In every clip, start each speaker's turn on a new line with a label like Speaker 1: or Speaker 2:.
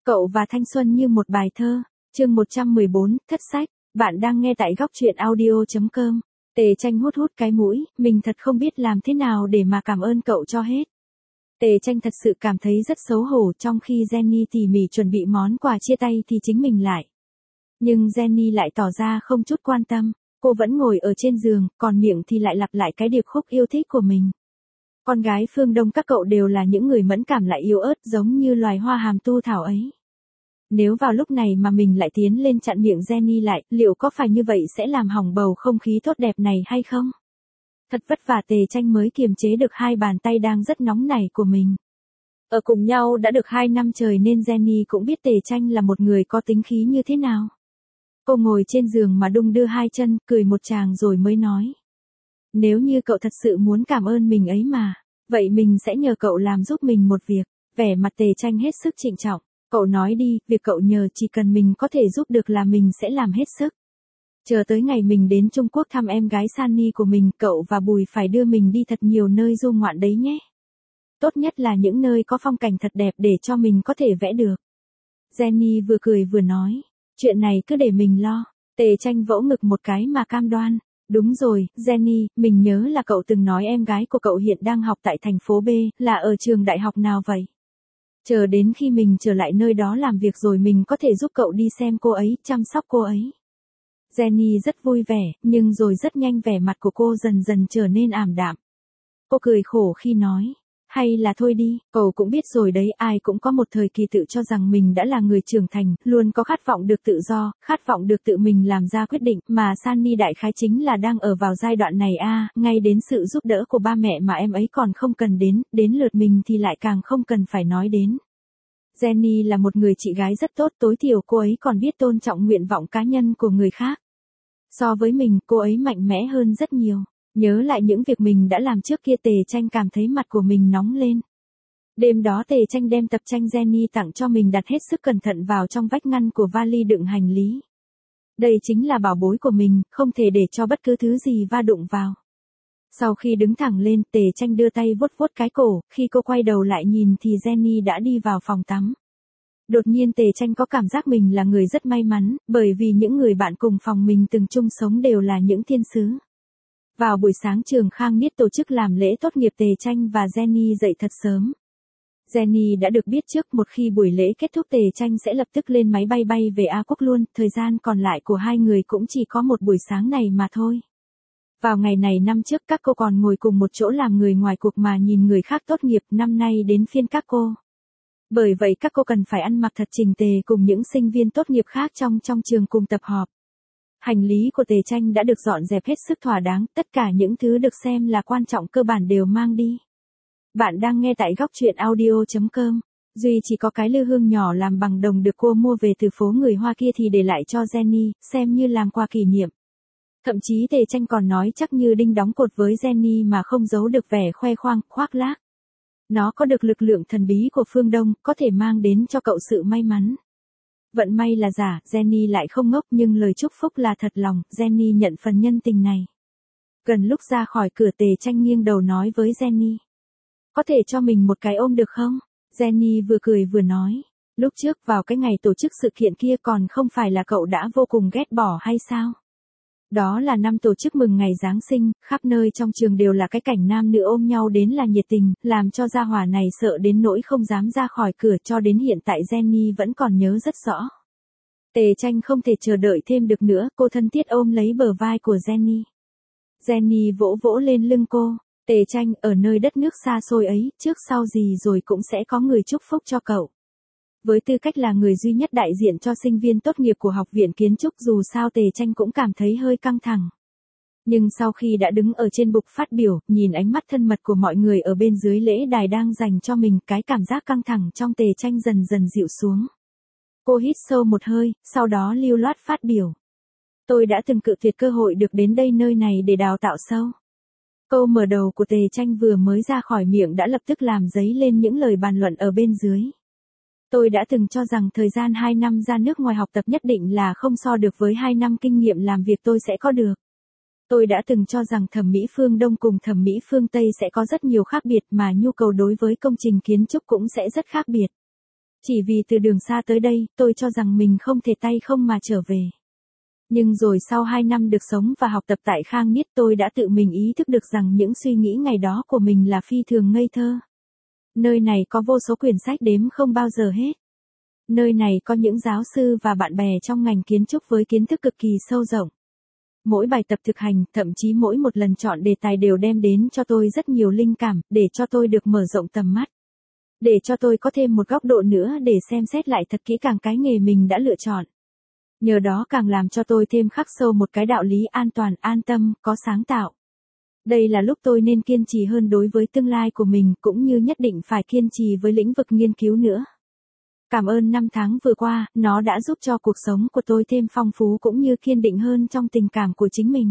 Speaker 1: Cậu và thanh xuân như một bài thơ. Chương 114, thất sách. Bạn đang nghe tại góc truyện audio.com. Tề Tranh hút cái mũi, mình thật không biết làm thế nào để mà cảm ơn cậu cho hết. Tề Tranh thật sự cảm thấy rất xấu hổ, trong khi Jenny tỉ mỉ chuẩn bị món quà chia tay thì chính mình lại. Nhưng Jenny lại tỏ ra không chút quan tâm, cô vẫn ngồi ở trên giường, còn miệng thì lại lặp lại cái điệp khúc yêu thích của mình. Con gái phương Đông các cậu đều là những người mẫn cảm lại yếu ớt giống như loài hoa hàm tu thảo ấy. Nếu vào lúc này mà mình lại tiến lên chặn miệng Jenny lại, liệu có phải như vậy sẽ làm hỏng bầu không khí tốt đẹp này hay không? Thật vất vả Tề Tranh mới kiềm chế được hai bàn tay đang rất nóng nảy của mình. Ở cùng nhau đã được 2 năm trời nên Jenny cũng biết Tề Tranh là một người có tính khí như thế nào. Cô ngồi trên giường mà đung đưa hai chân, cười một tràng rồi mới nói. Nếu như cậu thật sự muốn cảm ơn mình ấy mà, vậy mình sẽ nhờ cậu làm giúp mình một việc. Vẻ mặt Tề Tranh hết sức trịnh trọng. Cậu nói đi, việc cậu nhờ chỉ cần mình có thể giúp được là mình sẽ làm hết sức. Chờ tới ngày mình đến Trung Quốc thăm em gái Sunny của mình, cậu và Bùi phải đưa mình đi thật nhiều nơi du ngoạn đấy nhé. Tốt nhất là những nơi có phong cảnh thật đẹp để cho mình có thể vẽ được. Jenny vừa cười vừa nói, chuyện này cứ để mình lo. Tề Tranh vỗ ngực một cái mà cam đoan. Đúng rồi, Jenny, mình nhớ là cậu từng nói em gái của cậu hiện đang học tại thành phố B, là ở trường đại học nào vậy? Chờ đến khi mình trở lại nơi đó làm việc rồi mình có thể giúp cậu đi xem cô ấy, chăm sóc cô ấy. Jenny rất vui vẻ, nhưng rồi rất nhanh vẻ mặt của cô dần dần trở nên ảm đạm. Cô cười khổ khi nói, hay là thôi đi, cậu cũng biết rồi đấy, ai cũng có một thời kỳ tự cho rằng mình đã là người trưởng thành, luôn có khát vọng được tự do, khát vọng được tự mình làm ra quyết định, mà Sunny đại khái chính là đang ở vào giai đoạn này ngay đến sự giúp đỡ của ba mẹ mà em ấy còn không cần đến lượt mình thì lại càng không cần phải nói đến. Jenny là một người chị gái rất tốt, tối thiểu cô ấy còn biết tôn trọng nguyện vọng cá nhân của người khác. So với mình, cô ấy mạnh mẽ hơn rất nhiều. Nhớ lại những việc mình đã làm trước kia, Tề Tranh cảm thấy mặt của mình nóng lên. Đêm đó Tề Tranh đem tập tranh Jenny tặng cho mình đặt hết sức cẩn thận vào trong vách ngăn của vali đựng hành lý. Đây chính là bảo bối của mình, không thể để cho bất cứ thứ gì va đụng vào. Sau khi đứng thẳng lên, Tề Tranh đưa tay vuốt vuốt cái cổ, khi cô quay đầu lại nhìn thì Jenny đã đi vào phòng tắm. Đột nhiên Tề Tranh có cảm giác mình là người rất may mắn, bởi vì những người bạn cùng phòng mình từng chung sống đều là những thiên sứ. Vào buổi sáng trường Khang Niết tổ chức làm lễ tốt nghiệp, Tề Tranh và Jenny dậy thật sớm. Jenny đã được biết trước một khi buổi lễ kết thúc Tề Tranh sẽ lập tức lên máy bay bay về A Quốc luôn, thời gian còn lại của hai người cũng chỉ có một buổi sáng này mà thôi. Vào ngày này năm trước các cô còn ngồi cùng một chỗ làm người ngoài cuộc mà nhìn người khác tốt nghiệp, năm nay đến phiên các cô. Bởi vậy các cô cần phải ăn mặc thật chỉnh tề cùng những sinh viên tốt nghiệp khác trong trường cùng tập họp. Hành lý của Tề Tranh đã được dọn dẹp hết sức thỏa đáng, tất cả những thứ được xem là quan trọng cơ bản đều mang đi. Bạn đang nghe tại góc truyện audio.com. Duy chỉ có cái lư hương nhỏ làm bằng đồng được cô mua về từ phố người Hoa kia thì để lại cho Jenny, xem như làm quà kỷ niệm. Thậm chí Tề Tranh còn nói chắc như đinh đóng cột với Jenny mà không giấu được vẻ khoe khoang, khoác lác. Nó có được lực lượng thần bí của phương Đông, có thể mang đến cho cậu sự may mắn. Vận may là giả, Jenny lại không ngốc nhưng lời chúc phúc là thật lòng, Jenny nhận phần nhân tình này. Gần lúc ra khỏi cửa Tề Tranh nghiêng đầu nói với Jenny. Có thể cho mình một cái ôm được không? Jenny vừa cười vừa nói. Lúc trước vào cái ngày tổ chức sự kiện kia còn không phải là cậu đã vô cùng ghét bỏ hay sao? Đó là năm tổ chức mừng ngày Giáng sinh, khắp nơi trong trường đều là cái cảnh nam nữ ôm nhau đến là nhiệt tình, làm cho gia hỏa này sợ đến nỗi không dám ra khỏi cửa, cho đến hiện tại Jenny vẫn còn nhớ rất rõ. Tề Tranh không thể chờ đợi thêm được nữa, cô thân thiết ôm lấy bờ vai của Jenny. Jenny vỗ vỗ lên lưng cô. Tề Tranh, ở nơi đất nước xa xôi ấy, trước sau gì rồi cũng sẽ có người chúc phúc cho cậu. Với tư cách là người duy nhất đại diện cho sinh viên tốt nghiệp của Học viện Kiến trúc, dù sao Tề Tranh cũng cảm thấy hơi căng thẳng. Nhưng sau khi đã đứng ở trên bục phát biểu, nhìn ánh mắt thân mật của mọi người ở bên dưới lễ đài đang dành cho mình, cái cảm giác căng thẳng trong Tề Tranh dần dần dịu xuống. Cô hít sâu một hơi, sau đó lưu loát phát biểu. Tôi đã từng cự tuyệt cơ hội được đến đây nơi này để đào tạo sâu. Câu mở đầu của Tề Tranh vừa mới ra khỏi miệng đã lập tức làm dấy lên những lời bàn luận ở bên dưới. Tôi đã từng cho rằng thời gian 2 năm ra nước ngoài học tập nhất định là không so được với 2 năm kinh nghiệm làm việc tôi sẽ có được. Tôi đã từng cho rằng thẩm mỹ phương Đông cùng thẩm mỹ phương Tây sẽ có rất nhiều khác biệt mà nhu cầu đối với công trình kiến trúc cũng sẽ rất khác biệt. Chỉ vì từ đường xa tới đây, tôi cho rằng mình không thể tay không mà trở về. Nhưng rồi sau 2 năm được sống và học tập tại Khang Niết, tôi đã tự mình ý thức được rằng những suy nghĩ ngày đó của mình là phi thường ngây thơ. Nơi này có vô số quyển sách đếm không bao giờ hết. Nơi này có những giáo sư và bạn bè trong ngành kiến trúc với kiến thức cực kỳ sâu rộng. Mỗi bài tập thực hành, thậm chí mỗi một lần chọn đề tài đều đem đến cho tôi rất nhiều linh cảm, để cho tôi được mở rộng tầm mắt. Để cho tôi có thêm một góc độ nữa để xem xét lại thật kỹ càng cái nghề mình đã lựa chọn. Nhờ đó càng làm cho tôi thêm khắc sâu một cái đạo lý an toàn, an tâm, có sáng tạo. Đây là lúc tôi nên kiên trì hơn đối với tương lai của mình, cũng như nhất định phải kiên trì với lĩnh vực nghiên cứu nữa. Cảm ơn 5 tháng vừa qua, nó đã giúp cho cuộc sống của tôi thêm phong phú cũng như kiên định hơn trong tình cảm của chính mình.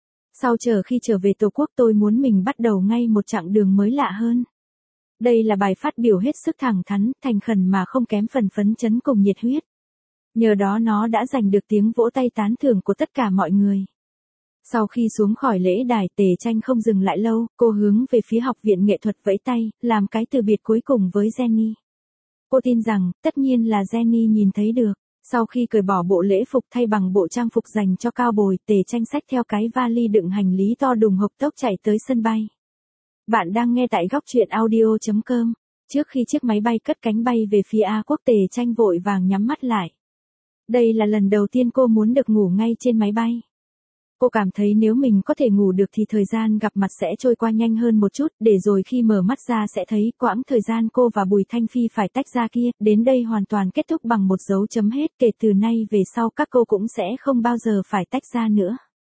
Speaker 1: Khi trở về Tổ quốc, tôi muốn mình bắt đầu ngay một chặng đường mới lạ hơn. Đây là bài phát biểu hết sức thẳng thắn, thành khẩn mà không kém phần phấn chấn cùng nhiệt huyết. Nhờ đó nó đã giành được tiếng vỗ tay tán thưởng của tất cả mọi người. Sau khi xuống khỏi lễ đài, Tề Tranh không dừng lại lâu, cô hướng về phía học viện nghệ thuật vẫy tay, làm cái từ biệt cuối cùng với Jenny. Cô tin rằng, tất nhiên là Jenny nhìn thấy được. Sau khi cởi bỏ bộ lễ phục thay bằng bộ trang phục dành cho cao bồi, Tề Tranh xách theo cái vali đựng hành lý to đùng hộc tốc chạy tới sân bay. Bạn đang nghe tại góc truyện audio.com. Trước khi chiếc máy bay cất cánh bay về phía A Quốc, Tề Tranh vội vàng nhắm mắt lại. Đây là lần đầu tiên cô muốn được ngủ ngay trên máy bay. Cô cảm thấy nếu mình có thể ngủ được thì thời gian gặp mặt sẽ trôi qua nhanh hơn một chút, để rồi khi mở mắt ra sẽ thấy quãng thời gian cô và Bùi Thanh Phi phải tách ra kia, đến đây hoàn toàn kết thúc bằng một dấu chấm hết, kể từ nay về sau các cô cũng sẽ không bao giờ phải tách ra nữa.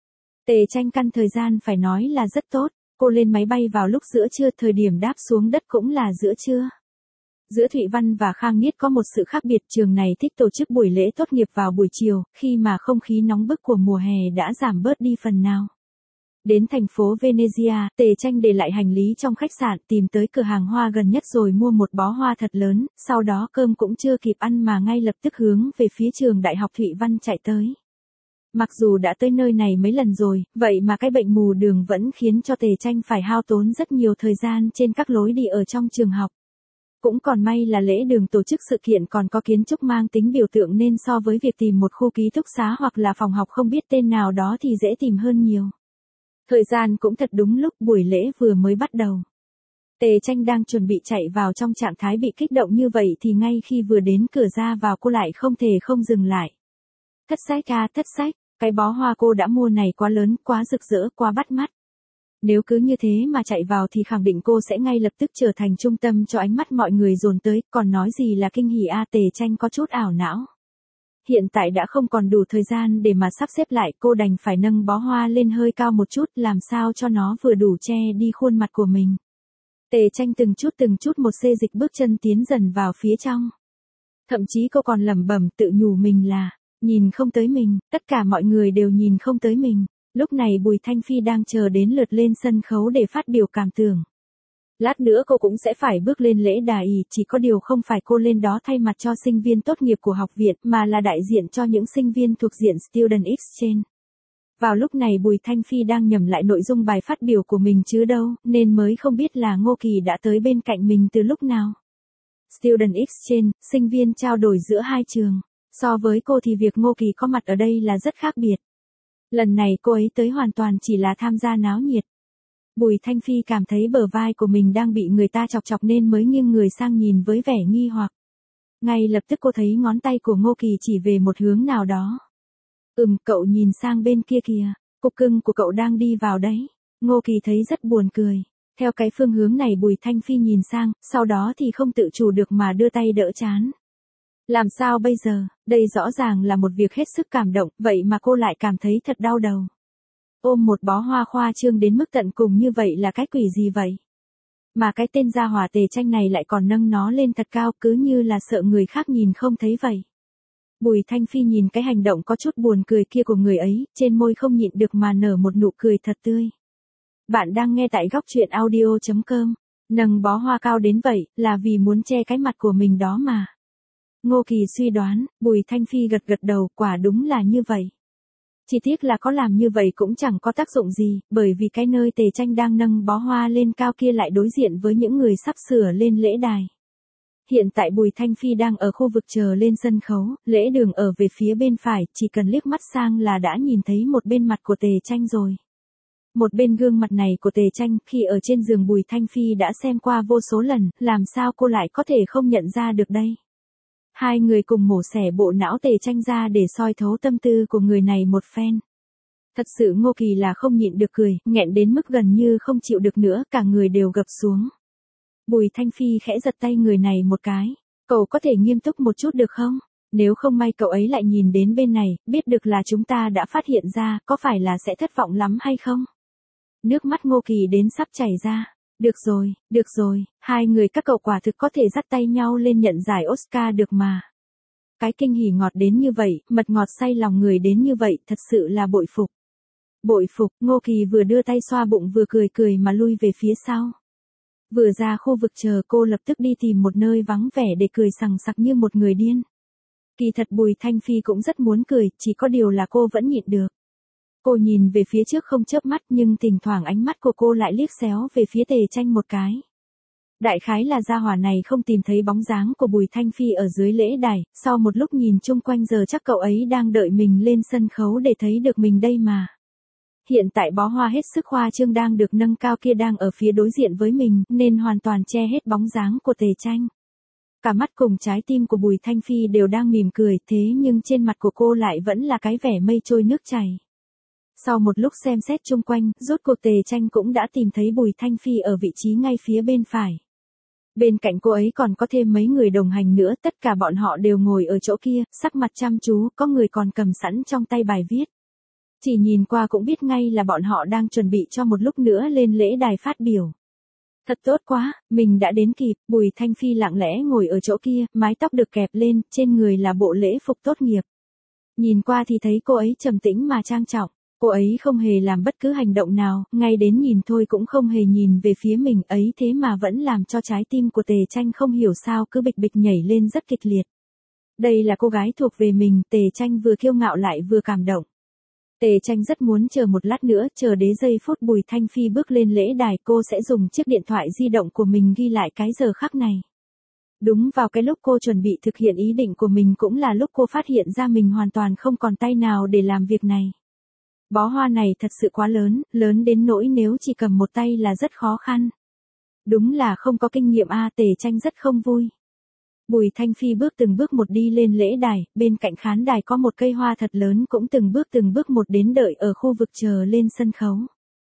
Speaker 1: Tề Tranh căn thời gian phải nói là rất tốt, cô lên máy bay vào lúc giữa trưa, thời điểm đáp xuống đất cũng là giữa trưa. Giữa Thụy Văn và Khang Niết có một sự khác biệt, trường này thích tổ chức buổi lễ tốt nghiệp vào buổi chiều, khi mà không khí nóng bức của mùa hè đã giảm bớt đi phần nào. Đến thành phố Venezia, Tề Tranh để lại hành lý trong khách sạn, tìm tới cửa hàng hoa gần nhất rồi mua một bó hoa thật lớn, sau đó cơm cũng chưa kịp ăn mà ngay lập tức hướng về phía trường Đại học Thụy Văn chạy tới. Mặc dù đã tới nơi này mấy lần rồi, vậy mà cái bệnh mù đường vẫn khiến cho Tề Tranh phải hao tốn rất nhiều thời gian trên các lối đi ở trong trường học. Cũng còn may là lễ đường tổ chức sự kiện còn có kiến trúc mang tính biểu tượng nên so với việc tìm một khu ký túc xá hoặc là phòng học không biết tên nào đó thì dễ tìm hơn nhiều. Thời gian cũng thật đúng lúc, buổi lễ vừa mới bắt đầu. Tề Tranh đang chuẩn bị chạy vào trong trạng thái bị kích động như vậy thì ngay khi vừa đến cửa ra vào cô lại không thể không dừng lại. Thất sách, cái bó hoa cô đã mua này quá lớn, quá rực rỡ, quá bắt mắt. Nếu cứ như thế mà chạy vào thì khẳng định cô sẽ ngay lập tức trở thành trung tâm cho ánh mắt mọi người dồn tới, còn nói gì là kinh hỉ a. Tề Tranh có chút ảo não. Hiện tại đã không còn đủ thời gian để mà sắp xếp lại, cô đành phải nâng bó hoa lên hơi cao một chút, làm sao cho nó vừa đủ che đi khuôn mặt của mình. Tề Tranh từng chút một xê dịch bước chân tiến dần vào phía trong. Thậm chí cô còn lẩm bẩm tự nhủ mình là, nhìn không tới mình, tất cả mọi người đều nhìn không tới mình. Lúc này Bùi Thanh Phi đang chờ đến lượt lên sân khấu để phát biểu cảm tưởng. Lát nữa cô cũng sẽ phải bước lên lễ đài, chỉ có điều không phải cô lên đó thay mặt cho sinh viên tốt nghiệp của học viện mà là đại diện cho những sinh viên thuộc diện Student Exchange. Vào lúc này Bùi Thanh Phi đang nhẩm lại nội dung bài phát biểu của mình chứ đâu, nên mới không biết là Ngô Kỳ đã tới bên cạnh mình từ lúc nào. Student Exchange, sinh viên trao đổi giữa hai trường. So với cô thì việc Ngô Kỳ có mặt ở đây là rất khác biệt. Lần này cô ấy tới hoàn toàn chỉ là tham gia náo nhiệt. Bùi Thanh Phi cảm thấy bờ vai của mình đang bị người ta chọc chọc nên mới nghiêng người sang nhìn với vẻ nghi hoặc. Ngay lập tức cô thấy ngón tay của Ngô Kỳ chỉ về một hướng nào đó. Cậu nhìn sang bên kia kìa, cục cưng của cậu đang đi vào đấy. Ngô Kỳ thấy rất buồn cười. Theo cái phương hướng này Bùi Thanh Phi nhìn sang, sau đó thì không tự chủ được mà đưa tay đỡ trán. Làm sao bây giờ, đây rõ ràng là một việc hết sức cảm động, vậy mà cô lại cảm thấy thật đau đầu. Ôm một bó hoa khoa trương đến mức tận cùng như vậy là cái quỷ gì vậy? Mà cái tên gia hỏa Tề Tranh này lại còn nâng nó lên thật cao, cứ như là sợ người khác nhìn không thấy vậy. Bùi Thanh Phi nhìn cái hành động có chút buồn cười kia của người ấy, trên môi không nhịn được mà nở một nụ cười thật tươi. Bạn đang nghe tại góc truyện audio.com. Nâng bó hoa cao đến vậy, là vì muốn che cái mặt của mình đó mà. Ngô Kỳ suy đoán, Bùi Thanh Phi gật đầu, quả đúng là như vậy. Chỉ tiếc là có làm như vậy cũng chẳng có tác dụng gì, bởi vì cái nơi Tề Tranh đang nâng bó hoa lên cao kia lại đối diện với những người sắp sửa lên lễ đài. Hiện tại Bùi Thanh Phi đang ở khu vực chờ lên sân khấu, lễ đường ở về phía bên phải, chỉ cần liếc mắt sang là đã nhìn thấy một bên mặt của Tề Tranh rồi. Một bên gương mặt này của Tề Tranh khi ở trên giường Bùi Thanh Phi đã xem qua vô số lần, làm sao cô lại có thể không nhận ra được đây. Hai người cùng mổ xẻ bộ não Tề Tranh ra để soi thấu tâm tư của người này một phen. Thật sự Ngô Kỳ là không nhịn được cười, nghẹn đến mức gần như không chịu được nữa, cả người đều gập xuống. Bùi Thanh Phi khẽ giật tay người này một cái. Cậu có thể nghiêm túc một chút được không? Nếu không may cậu ấy lại nhìn đến bên này, biết được là chúng ta đã phát hiện ra, có phải là sẽ thất vọng lắm hay không? Nước mắt Ngô Kỳ đến sắp chảy ra. Được rồi, hai người các cậu quả thực có thể dắt tay nhau lên nhận giải Oscar được mà. Cái kinh hỉ ngọt đến như vậy, mật ngọt say lòng người đến như vậy, thật sự là bội phục. Bội phục, Ngô Kỳ vừa đưa tay xoa bụng vừa cười cười mà lui về phía sau. Vừa ra khu vực chờ cô lập tức đi tìm một nơi vắng vẻ để cười sằng sặc như một người điên. Kỳ thật Bùi Thanh Phi cũng rất muốn cười, chỉ có điều là cô vẫn nhịn được. Cô nhìn về phía trước không chớp mắt nhưng thỉnh thoảng ánh mắt của cô lại liếc xéo về phía Tề Tranh một cái. Đại khái là gia hỏa này không tìm thấy bóng dáng của Bùi Thanh Phi ở dưới lễ đài, sau một lúc nhìn chung quanh giờ chắc cậu ấy đang đợi mình lên sân khấu để thấy được mình đây mà. Hiện tại bó hoa hết sức khoa trương đang được nâng cao kia đang ở phía đối diện với mình, nên hoàn toàn che hết bóng dáng của Tề Tranh. Cả mắt cùng trái tim của Bùi Thanh Phi đều đang mỉm cười, thế nhưng trên mặt của cô lại vẫn là cái vẻ mây trôi nước chảy. Sau một lúc xem xét chung quanh, rốt cuộc Tề Tranh cũng đã tìm thấy Bùi Thanh Phi ở vị trí ngay phía bên phải. Bên cạnh cô ấy còn có thêm mấy người đồng hành nữa, tất cả bọn họ đều ngồi ở chỗ kia, sắc mặt chăm chú, có người còn cầm sẵn trong tay bài viết. Chỉ nhìn qua cũng biết ngay là bọn họ đang chuẩn bị cho một lúc nữa lên lễ đài phát biểu. Thật tốt quá, mình đã đến kịp, Bùi Thanh Phi lặng lẽ ngồi ở chỗ kia, mái tóc được kẹp lên, trên người là bộ lễ phục tốt nghiệp. Nhìn qua thì thấy cô ấy trầm tĩnh mà trang trọng, cô ấy không hề làm bất cứ hành động nào, ngay đến nhìn thôi cũng không hề nhìn về phía mình ấy thế mà vẫn làm cho trái tim của Tề Tranh không hiểu sao cứ bịch bịch nhảy lên rất kịch liệt. Đây là cô gái thuộc về mình, Tề Tranh vừa kiêu ngạo lại vừa cảm động. Tề Tranh rất muốn chờ một lát nữa, chờ đến giây phút Bùi Thanh Phi bước lên lễ đài cô sẽ dùng chiếc điện thoại di động của mình ghi lại cái giờ khắc này. Đúng vào cái lúc cô chuẩn bị thực hiện ý định của mình cũng là lúc cô phát hiện ra mình hoàn toàn không còn tay nào để làm việc này. Bó hoa này thật sự quá lớn, lớn đến nỗi nếu chỉ cầm một tay là rất khó khăn. Đúng là không có kinh nghiệm Tề Tranh rất không vui. Bùi Thanh Phi bước từng bước một đi lên lễ đài, bên cạnh khán đài có một cây hoa thật lớn cũng từng bước một đến đợi ở khu vực chờ lên sân khấu.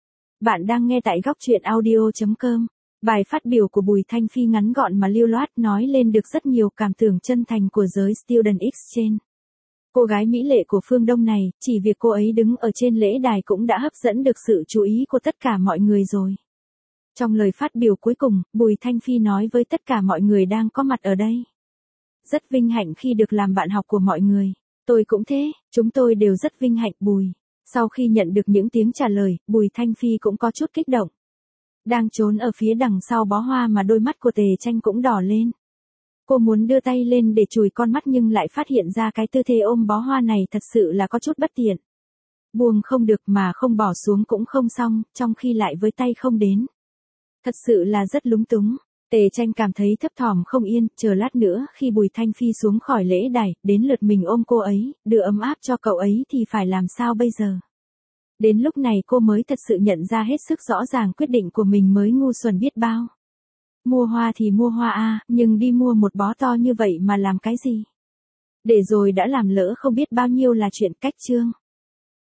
Speaker 1: Bạn đang nghe tại góc truyện audio.com. Bài phát biểu của Bùi Thanh Phi ngắn gọn mà lưu loát nói lên được rất nhiều cảm tưởng chân thành của giới Student Exchange. Cô gái mỹ lệ của phương Đông này, chỉ việc cô ấy đứng ở trên lễ đài cũng đã hấp dẫn được sự chú ý của tất cả mọi người rồi. Trong lời phát biểu cuối cùng, Bùi Thanh Phi nói với tất cả mọi người đang có mặt ở đây. Rất vinh hạnh khi được làm bạn học của mọi người. Tôi cũng thế, chúng tôi đều rất vinh hạnh Bùi. Sau khi nhận được những tiếng trả lời, Bùi Thanh Phi cũng có chút kích động. Đang trốn ở phía đằng sau bó hoa mà đôi mắt của Tề Tranh cũng đỏ lên. Cô muốn đưa tay lên để chùi con mắt nhưng lại phát hiện ra cái tư thế ôm bó hoa này thật sự là có chút bất tiện. Buông không được mà không bỏ xuống cũng không xong, trong khi lại với tay không đến. Thật sự là rất lúng túng. Tề Tranh cảm thấy thấp thỏm không yên, chờ lát nữa khi Bùi Thanh Phi xuống khỏi lễ đài, đến lượt mình ôm cô ấy, đưa ấm áp cho cậu ấy thì phải làm sao bây giờ? Đến lúc này cô mới thật sự nhận ra hết sức rõ ràng quyết định của mình mới ngu xuẩn biết bao. Mua hoa thì mua hoa nhưng đi mua một bó to như vậy mà làm cái gì? Để rồi đã làm lỡ không biết bao nhiêu là chuyện cách chương.